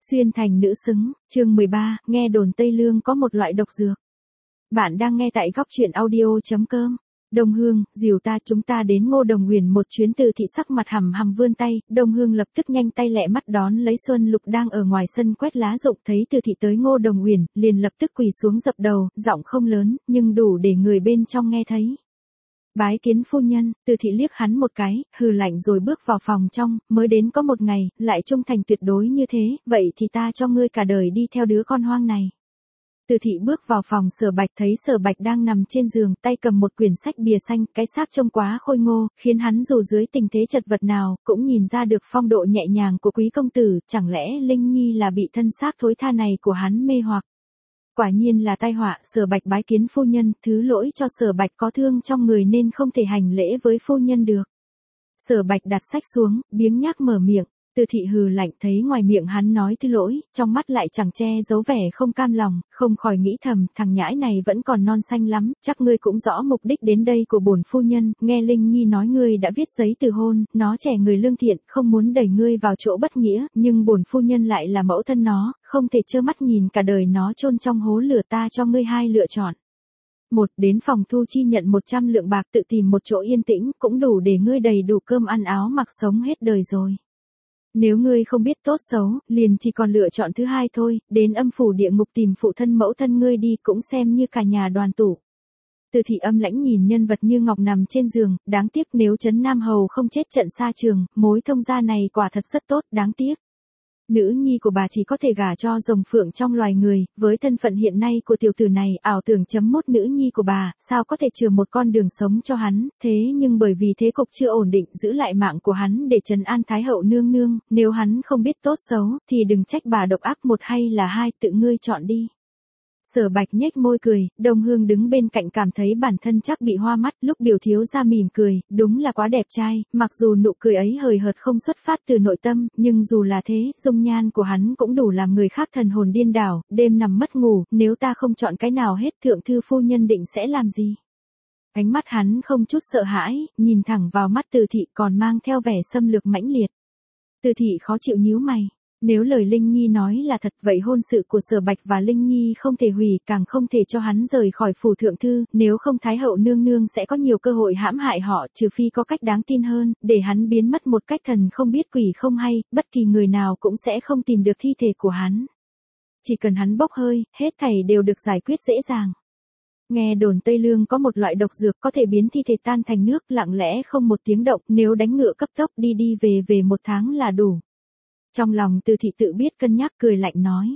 Xuyên thành nữ xứng, chương 13, nghe đồn Tây Lương có một loại độc dược. Bạn đang nghe tại góc truyện audio.com. Đông Hương, dìu ta chúng ta đến Ngô Đồng Huyền một chuyến. Từ thị sắc mặt hầm hầm vươn tay, Đông Hương lập tức nhanh tay lẹ mắt đón lấy Xuân Lục đang ở ngoài sân quét lá rụng, thấy Từ thị tới Ngô Đồng Huyền, liền lập tức quỳ xuống dập đầu, giọng không lớn, nhưng đủ để người bên trong nghe thấy. Bái kiến phu nhân. Từ thị liếc hắn một cái, hừ lạnh rồi bước vào phòng trong, mới đến có một ngày, lại trung thành tuyệt đối như thế, vậy thì ta cho ngươi cả đời đi theo đứa con hoang này. Từ thị bước vào phòng Sở Bạch, thấy Sở Bạch đang nằm trên giường, tay cầm một quyển sách bìa xanh, cái xác trông quá khôi ngô, khiến hắn dù dưới tình thế chật vật nào, cũng nhìn ra được phong độ nhẹ nhàng của quý công tử, chẳng lẽ Linh Nhi là bị thân xác thối tha này của hắn mê hoặc. Quả nhiên là tai họa. Sở Bạch bái kiến phu nhân, thứ lỗi cho Sở Bạch có thương trong người nên không thể hành lễ với phu nhân được. Sở Bạch đặt sách xuống, biếng nhác mở miệng. Từ thị hừ lạnh, thấy ngoài miệng hắn nói thứ lỗi, trong mắt lại chẳng che giấu vẻ không cam lòng, không khỏi nghĩ thầm, thằng nhãi này vẫn còn non xanh lắm, chắc ngươi cũng rõ mục đích đến đây của bổn phu nhân, nghe Linh Nhi nói ngươi đã viết giấy từ hôn, nó trẻ người lương thiện, không muốn đẩy ngươi vào chỗ bất nghĩa, nhưng bổn phu nhân lại là mẫu thân nó, không thể trơ mắt nhìn cả đời nó chôn trong hố lửa. Ta cho ngươi hai lựa chọn. Một, đến phòng thu chi nhận 100 lượng bạc, tự tìm một chỗ yên tĩnh, cũng đủ để ngươi đầy đủ cơm ăn áo mặc sống hết đời rồi. Nếu ngươi không biết tốt xấu, liền chỉ còn lựa chọn thứ hai thôi, đến âm phủ địa ngục tìm phụ thân mẫu thân ngươi đi, cũng xem như cả nhà đoàn tụ. Từ thị âm lãnh nhìn nhân vật như ngọc nằm trên giường, đáng tiếc nếu Trấn Nam Hầu không chết trận xa trường, mối thông gia này quả thật rất tốt, đáng tiếc. Nữ nhi của bà chỉ có thể gả cho rồng phượng trong loài người, với thân phận hiện nay của tiểu tử này, ảo tưởng chấm mốt nữ nhi của bà, sao có thể chừa một con đường sống cho hắn, thế nhưng bởi vì thế cục chưa ổn định, giữ lại mạng của hắn để trấn an Thái hậu nương nương, nếu hắn không biết tốt xấu, thì đừng trách bà độc ác. Một hay là hai, tự ngươi chọn đi. Sở Bạch nhếch môi cười, Đông Hương đứng bên cạnh cảm thấy bản thân chắc bị hoa mắt, lúc biểu thiếu gia mỉm cười, đúng là quá đẹp trai, mặc dù nụ cười ấy hời hợt không xuất phát từ nội tâm, nhưng dù là thế, dung nhan của hắn cũng đủ làm người khác thần hồn điên đảo, đêm nằm mất ngủ, nếu ta không chọn cái nào hết, thượng thư phu nhân định sẽ làm gì? Ánh mắt hắn không chút sợ hãi, nhìn thẳng vào mắt Từ thị, còn mang theo vẻ xâm lược mãnh liệt. Từ thị khó chịu nhíu mày. Nếu lời Linh Nhi nói là thật, vậy hôn sự của Sở Bạch và Linh Nhi không thể hủy, càng không thể cho hắn rời khỏi phủ thượng thư, nếu không Thái hậu nương nương sẽ có nhiều cơ hội hãm hại họ, trừ phi có cách đáng tin hơn, để hắn biến mất một cách thần không biết quỷ không hay, bất kỳ người nào cũng sẽ không tìm được thi thể của hắn. Chỉ cần hắn bốc hơi, hết thảy đều được giải quyết dễ dàng. Nghe đồn Tây Lương có một loại độc dược có thể biến thi thể tan thành nước, lặng lẽ không một tiếng động, nếu đánh ngựa cấp tốc đi đi về 1 tháng là đủ. Trong lòng Từ thị tự biết cân nhắc, cười lạnh nói.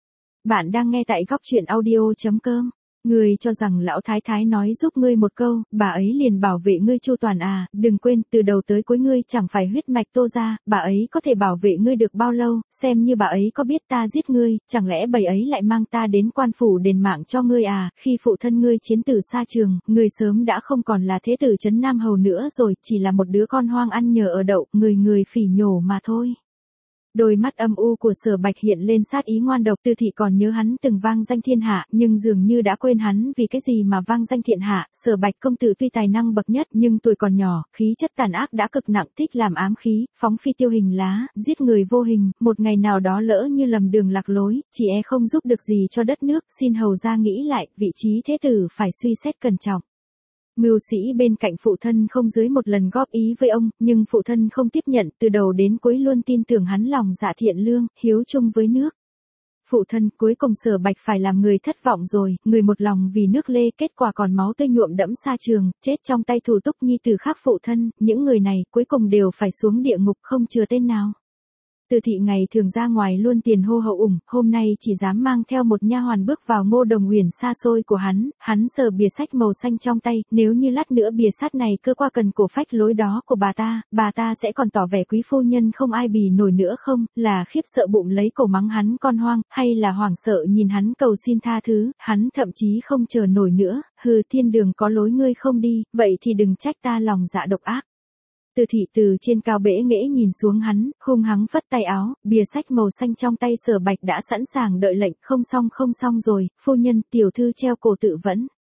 Bạn đang nghe tại góc truyện audio.com. Ngươi cho rằng lão thái thái nói giúp ngươi một câu, bà ấy liền bảo vệ ngươi chu toàn à, đừng quên, từ đầu tới cuối ngươi chẳng phải huyết mạch Tô gia, bà ấy có thể bảo vệ ngươi được bao lâu, xem như bà ấy có biết ta giết ngươi, chẳng lẽ bà ấy lại mang ta đến quan phủ đền mạng cho ngươi à, khi phụ thân ngươi chiến tử xa trường, ngươi sớm đã không còn là thế tử Trấn Nam Hầu nữa rồi, chỉ là một đứa con hoang ăn nhờ ở đậu, người phỉ nhổ mà thôi. Đôi mắt âm u của Sở Bạch hiện lên sát ý ngoan độc. Từ thị còn nhớ hắn từng vang danh thiên hạ, nhưng dường như đã quên hắn vì cái gì mà vang danh thiên hạ. Sở Bạch công tử tuy tài năng bậc nhất, nhưng tuổi còn nhỏ, khí chất tàn ác đã cực nặng, thích làm ám khí, phóng phi tiêu hình lá, giết người vô hình, một ngày nào đó lỡ như lầm đường lạc lối, chỉ e không giúp được gì cho đất nước, xin hầu gia nghĩ lại, vị trí thế tử phải suy xét cẩn trọng. Mưu sĩ bên cạnh phụ thân không dưới một lần góp ý với ông, nhưng phụ thân không tiếp nhận, từ đầu đến cuối luôn tin tưởng hắn lòng dạ thiện lương, hiếu chung với nước. Phụ thân, cuối cùng Sở Bạch phải làm người thất vọng rồi, người một lòng vì nước lê, kết quả còn máu tươi nhuộm đẫm xa trường, chết trong tay thủ túc nhi tử khác phụ thân, những người này cuối cùng đều phải xuống địa ngục không chừa tên nào. Từ thị ngày thường ra ngoài luôn tiền hô hậu ủng, hôm nay chỉ dám mang theo một nha hoàn bước vào Ngô Đồng Huyền xa xôi của hắn sờ bìa sách màu xanh trong tay, nếu như lát nữa bìa sách này cơ qua cần cổ phách lối đó của bà ta sẽ còn tỏ vẻ quý phu nhân không ai bì nổi nữa không, là khiếp sợ bụng lấy cổ mắng hắn con hoang, hay là hoảng sợ nhìn hắn cầu xin tha thứ, hắn thậm chí không chờ nổi nữa, hừ, thiên đường có lối ngươi không đi, vậy thì đừng trách ta lòng dạ độc ác. Từ thị từ trên cao bẽ nghễ nhìn xuống hắn, hung hăng phất tay áo, bìa sách màu xanh trong tay Sở Bạch đã sẵn sàng đợi lệnh, không xong rồi, phu nhân, tiểu thư treo cổ tự vẫn.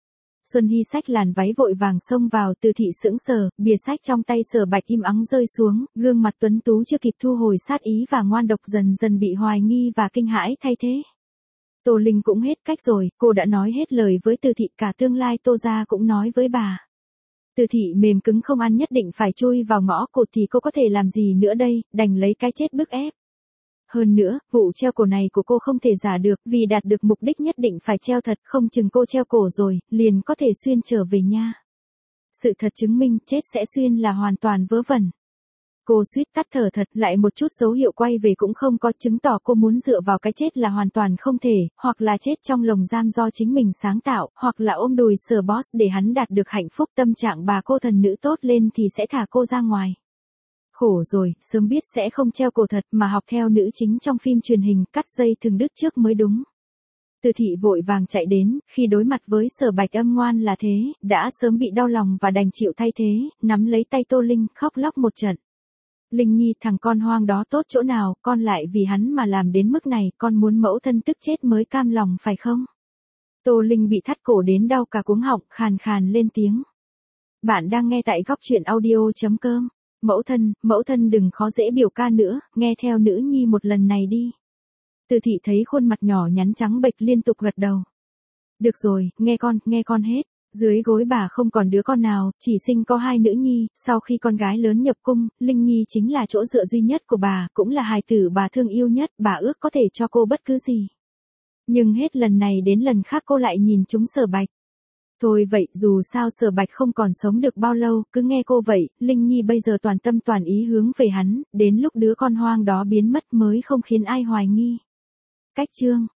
Xuân Hy xách làn váy vội vàng xông vào, Từ Thị sững sờ, bìa sách trong tay Sở Bạch im ắng rơi xuống, gương mặt tuấn tú chưa kịp thu hồi sát ý và ngoan độc dần dần bị hoài nghi và kinh hãi thay thế. Tô Linh cũng hết cách rồi, cô đã nói hết lời với Từ Thị, cả tương lai Tô gia cũng nói với bà. Từ Thị mềm cứng không ăn nhất định phải chui vào ngõ cụt thì cô có thể làm gì nữa đây, đành lấy cái chết bức ép. Hơn nữa, vụ treo cổ này của cô không thể giả được, vì đạt được mục đích nhất định phải treo thật, không chừng cô treo cổ rồi, liền có thể xuyên trở về nha. Sự thật chứng minh, chết sẽ xuyên là hoàn toàn vớ vẩn. Cô suýt tắt thở thật, lại một chút dấu hiệu quay về cũng không có, chứng tỏ cô muốn dựa vào cái chết là hoàn toàn không thể, hoặc là chết trong lồng giam do chính mình sáng tạo, hoặc là ôm đùi Sir Boss để hắn đạt được hạnh phúc. Tâm trạng bà cô thần nữ tốt lên thì sẽ thả cô ra ngoài. Khổ rồi, sớm biết sẽ không treo cổ thật mà học theo nữ chính trong phim truyền hình, cắt dây thừng đứt trước mới đúng. Từ Thị vội vàng chạy đến, khi đối mặt với Sở Bạch âm ngoan là thế, đã sớm bị đau lòng và đành chịu thay thế, nắm lấy tay Tô Linh, khóc lóc một trận. Linh Nhi, thằng con hoang đó tốt chỗ nào, con lại vì hắn mà làm đến mức này, con muốn mẫu thân tức chết mới cam lòng phải không? Tô Linh bị thắt cổ đến đau cả cuống họng, khàn khàn lên tiếng. Bạn đang nghe tại góc truyện audio.com. Mẫu thân đừng khó dễ biểu ca nữa, nghe theo nữ nhi một lần này đi. Từ Thị thấy khuôn mặt nhỏ nhắn trắng bệch liên tục gật đầu. Được rồi, nghe con hết. Dưới gối bà không còn đứa con nào, chỉ sinh có 2 nữ nhi, sau khi con gái lớn nhập cung, Linh Nhi chính là chỗ dựa duy nhất của bà, cũng là hài tử bà thương yêu nhất, bà ước có thể cho cô bất cứ gì. Nhưng hết lần này đến lần khác cô lại nhìn trúng Sở Bạch. Thôi vậy, dù sao Sở Bạch không còn sống được bao lâu, cứ nghe cô vậy, Linh Nhi bây giờ toàn tâm toàn ý hướng về hắn, đến lúc đứa con hoang đó biến mất mới không khiến ai hoài nghi. Cách chương